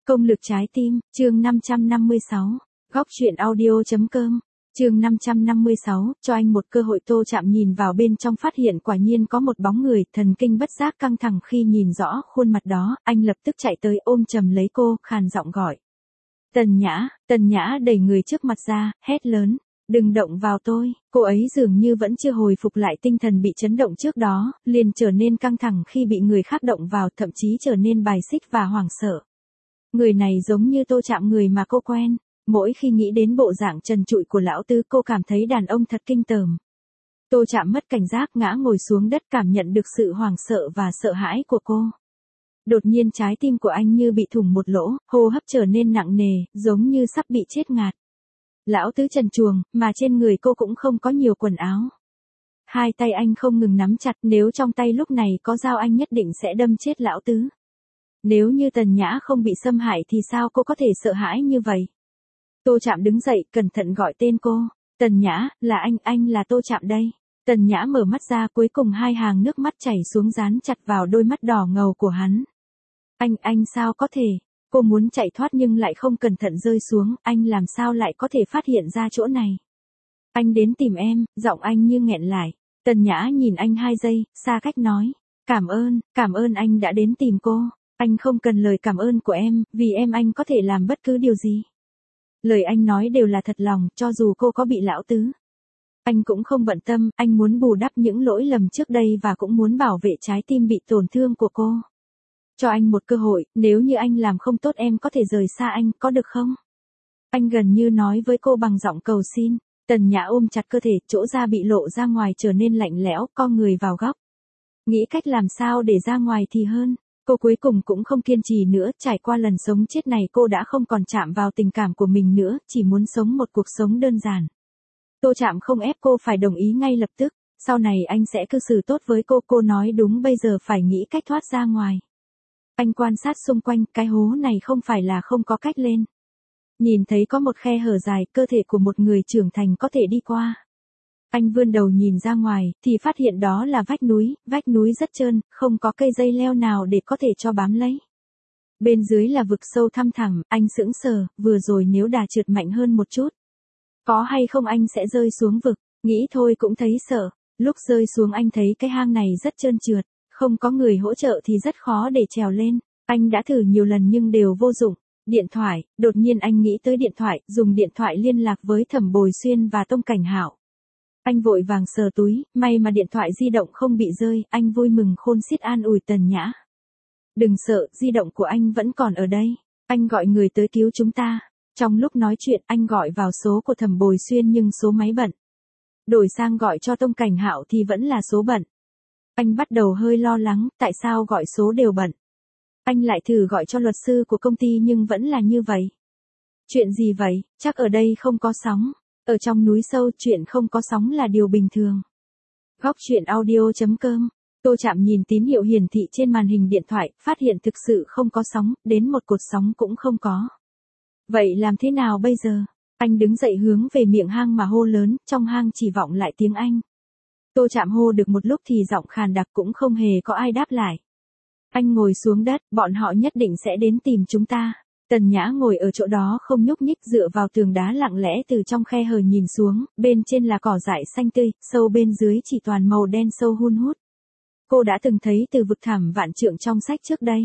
Công lực trái tim, chương 556, góc truyện audio.com, chương 556, cho anh một cơ hội. Tô Trạm nhìn vào bên trong phát hiện quả nhiên có một bóng người, thần kinh bất giác căng thẳng khi nhìn rõ khuôn mặt đó, anh lập tức chạy tới ôm chầm lấy cô, khàn giọng gọi. Tần Nhã đẩy người trước mặt ra, hét lớn. Đừng động vào tôi, cô ấy dường như vẫn chưa hồi phục lại tinh thần bị chấn động trước đó, liền trở nên căng thẳng khi bị người khác động vào, thậm chí trở nên bài xích và hoảng sợ. Người này giống như Tô Trạm, người mà cô quen, mỗi khi nghĩ đến bộ dạng trần trụi của lão tứ cô cảm thấy đàn ông thật kinh tởm. Tô Trạm mất cảnh giác ngã ngồi xuống đất, cảm nhận được sự hoảng sợ và sợ hãi của cô. Đột nhiên trái tim của anh như bị thủng một lỗ, hô hấp trở nên nặng nề, giống như sắp bị chết ngạt. Lão tứ trần truồng, mà trên người cô cũng không có nhiều quần áo. Hai tay anh không ngừng nắm chặt, nếu trong tay lúc này có dao anh nhất định sẽ đâm chết lão tứ. Nếu như Tần Nhã không bị xâm hại thì sao cô có thể sợ hãi như vậy? Tô Trạm đứng dậy, cẩn thận gọi tên cô. Tần Nhã, là anh là Tô Trạm đây. Tần Nhã mở mắt ra, cuối cùng hai hàng nước mắt chảy xuống dán chặt vào đôi mắt đỏ ngầu của hắn. Anh sao có thể? Cô muốn chạy thoát nhưng lại không cẩn thận rơi xuống, anh làm sao lại có thể phát hiện ra chỗ này? Anh đến tìm em, giọng anh như nghẹn lại. Tần Nhã nhìn anh 2 giây, xa cách nói. Cảm ơn anh đã đến tìm cô. Anh không cần lời cảm ơn của em, vì em anh có thể làm bất cứ điều gì. Lời anh nói đều là thật lòng, cho dù cô có bị lão tứ. Anh cũng không bận tâm, anh muốn bù đắp những lỗi lầm trước đây và cũng muốn bảo vệ trái tim bị tổn thương của cô. Cho anh một cơ hội, nếu như anh làm không tốt em có thể rời xa anh, có được không? Anh gần như nói với cô bằng giọng cầu xin. Tần Nhã ôm chặt cơ thể, chỗ da bị lộ ra ngoài trở nên lạnh lẽo, co người vào góc. Nghĩ cách làm sao để ra ngoài thì hơn. Cô cuối cùng cũng không kiên trì nữa, trải qua lần sống chết này cô đã không còn chạm vào tình cảm của mình nữa, chỉ muốn sống một cuộc sống đơn giản. Tô Trạm không ép cô phải đồng ý ngay lập tức, sau này anh sẽ cư xử tốt với cô nói đúng, bây giờ phải nghĩ cách thoát ra ngoài. Anh quan sát xung quanh, cái hố này không phải là không có cách lên. Nhìn thấy có một khe hở dài, cơ thể của một người trưởng thành có thể đi qua. Anh vươn đầu nhìn ra ngoài, thì phát hiện đó là vách núi rất trơn, không có cây dây leo nào để có thể cho bám lấy. Bên dưới là vực sâu thăm thẳm, anh sững sờ, vừa rồi nếu đà trượt mạnh hơn một chút. Có hay không anh sẽ rơi xuống vực, nghĩ thôi cũng thấy sợ. Lúc rơi xuống anh thấy cái hang này rất trơn trượt, không có người hỗ trợ thì rất khó để trèo lên. Anh đã thử nhiều lần nhưng đều vô dụng. Điện thoại, đột nhiên anh nghĩ tới điện thoại, dùng điện thoại liên lạc với Thẩm Bồi Xuyên và Tông Cảnh Hạo. Anh vội vàng sờ túi, may mà điện thoại di động không bị rơi, anh vui mừng khôn xiết an ủi Tần Nhã. Đừng sợ, di động của anh vẫn còn ở đây. Anh gọi người tới cứu chúng ta. Trong lúc nói chuyện anh gọi vào số của Thẩm Bồi Xuyên nhưng số máy bận. Đổi sang gọi cho Tông Cảnh Hạo thì vẫn là số bận. Anh bắt đầu hơi lo lắng, tại sao gọi số đều bận. Anh lại thử gọi cho luật sư của công ty nhưng vẫn là như vậy. Chuyện gì vậy, chắc ở đây không có sóng. Ở trong núi sâu chuyện không có sóng là điều bình thường. Góc truyện audio.com, Tô Trạm nhìn tín hiệu hiển thị trên màn hình điện thoại, phát hiện thực sự không có sóng, đến một cột sóng cũng không có. Vậy làm thế nào bây giờ? Anh đứng dậy hướng về miệng hang mà hô lớn, trong hang chỉ vọng lại tiếng Anh. Tô Trạm hô được một lúc thì giọng khàn đặc cũng không hề có ai đáp lại. Anh ngồi xuống đất, bọn họ nhất định sẽ đến tìm chúng ta. Tần Nhã ngồi ở chỗ đó không nhúc nhích, dựa vào tường đá lặng lẽ từ trong khe hở nhìn xuống, bên trên là cỏ dại xanh tươi, sâu bên dưới chỉ toàn màu đen sâu hun hút. Cô đã từng thấy từ vực thẳm vạn trượng trong sách trước đây.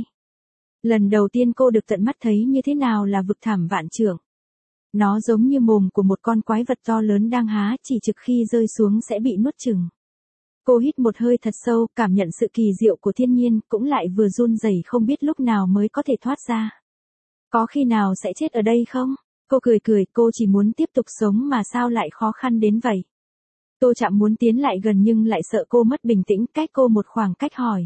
Lần đầu tiên cô được tận mắt thấy như thế nào là vực thẳm vạn trượng. Nó giống như mồm của một con quái vật to lớn đang há, chỉ trực khi rơi xuống sẽ bị nuốt chửng. Cô hít một hơi thật sâu, cảm nhận sự kỳ diệu của thiên nhiên, cũng lại vừa run rẩy không biết lúc nào mới có thể thoát ra. Có khi nào sẽ chết ở đây không? Cô cười, cô chỉ muốn tiếp tục sống mà sao lại khó khăn đến vậy? Tô Trạm muốn tiến lại gần nhưng lại sợ cô mất bình tĩnh, cách cô một khoảng cách hỏi.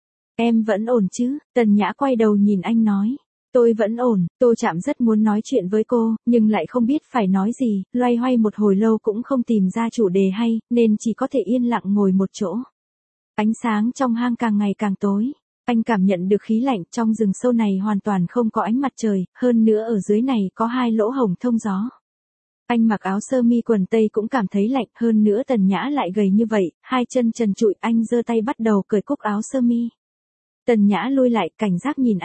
Em vẫn ổn chứ? Tần Nhã quay đầu nhìn anh nói. Tôi vẫn ổn. Tô Trạm rất muốn nói chuyện với cô, nhưng lại không biết phải nói gì, loay hoay một hồi lâu cũng không tìm ra chủ đề hay, nên chỉ có thể yên lặng ngồi một chỗ. Ánh sáng trong hang càng ngày càng tối. Anh cảm nhận được khí lạnh, trong rừng sâu này hoàn toàn không có ánh mặt trời, hơn nữa ở dưới này có 2 lỗ hổng thông gió. Anh mặc áo sơ mi quần tây cũng cảm thấy lạnh, hơn nữa Tần Nhã lại gầy như vậy, 2 chân trần trụi, anh giơ tay bắt đầu cởi cúc áo sơ mi. Tần Nhã lui lại, cảnh giác nhìn anh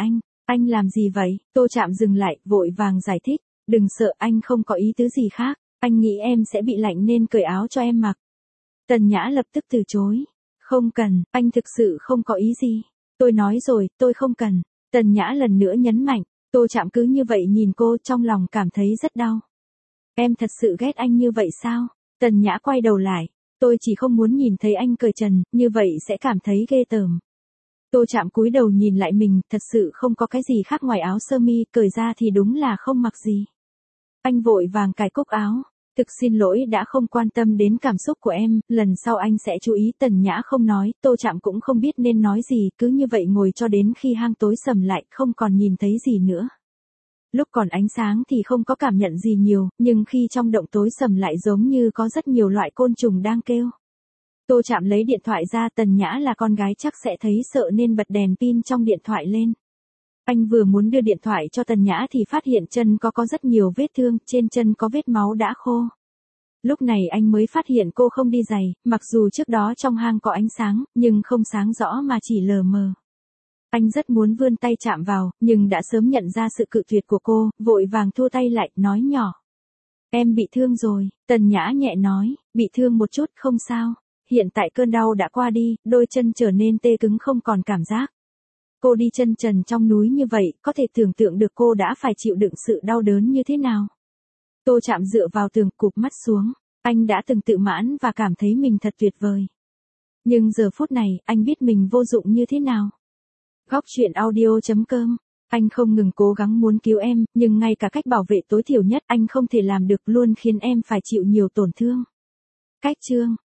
Anh làm gì vậy? Tô Trạm dừng lại, vội vàng giải thích. Đừng sợ, anh không có ý tứ gì khác. Anh nghĩ em sẽ bị lạnh nên cởi áo cho em mặc. Tần Nhã lập tức từ chối. Không cần, anh thực sự không có ý gì. Tôi nói rồi, tôi không cần. Tần Nhã lần nữa nhấn mạnh. Tô Trạm cứ như vậy nhìn cô, trong lòng cảm thấy rất đau. Em thật sự ghét anh như vậy sao? Tần Nhã quay đầu lại. Tôi chỉ không muốn nhìn thấy anh cởi trần, như vậy sẽ cảm thấy ghê tởm. Tô Trạm cúi đầu nhìn lại mình, thật sự không có cái gì khác ngoài áo sơ mi, cởi ra thì đúng là không mặc gì. Anh vội vàng cài cúc áo. Thực xin lỗi đã không quan tâm đến cảm xúc của em, lần sau anh sẽ chú ý. Tần Nhã không nói, Tô Trạm cũng không biết nên nói gì, cứ như vậy ngồi cho đến khi hang tối sầm lại, không còn nhìn thấy gì nữa. Lúc còn ánh sáng thì không có cảm nhận gì nhiều, nhưng khi trong động tối sầm lại giống như có rất nhiều loại côn trùng đang kêu. Tô Trạm lấy điện thoại ra, Tần Nhã là con gái chắc sẽ thấy sợ nên bật đèn pin trong điện thoại lên. Anh vừa muốn đưa điện thoại cho Tần Nhã thì phát hiện chân có rất nhiều vết thương, trên chân có vết máu đã khô. Lúc này anh mới phát hiện cô không đi giày, mặc dù trước đó trong hang có ánh sáng, nhưng không sáng rõ mà chỉ lờ mờ. Anh rất muốn vươn tay chạm vào, nhưng đã sớm nhận ra sự cự tuyệt của cô, vội vàng thua tay lại, nói nhỏ. Em bị thương rồi, Tần Nhã nhẹ nói, bị thương một chút không sao. Hiện tại cơn đau đã qua đi, đôi chân trở nên tê cứng không còn cảm giác. Cô đi chân trần trong núi như vậy, có thể tưởng tượng được cô đã phải chịu đựng sự đau đớn như thế nào. Tô Trạm dựa vào tường, cụp mắt xuống. Anh đã từng tự mãn và cảm thấy mình thật tuyệt vời. Nhưng giờ phút này, anh biết mình vô dụng như thế nào. Góc truyện audio.com. Anh không ngừng cố gắng muốn cứu em, nhưng ngay cả cách bảo vệ tối thiểu nhất anh không thể làm được, luôn khiến em phải chịu nhiều tổn thương. Cách chương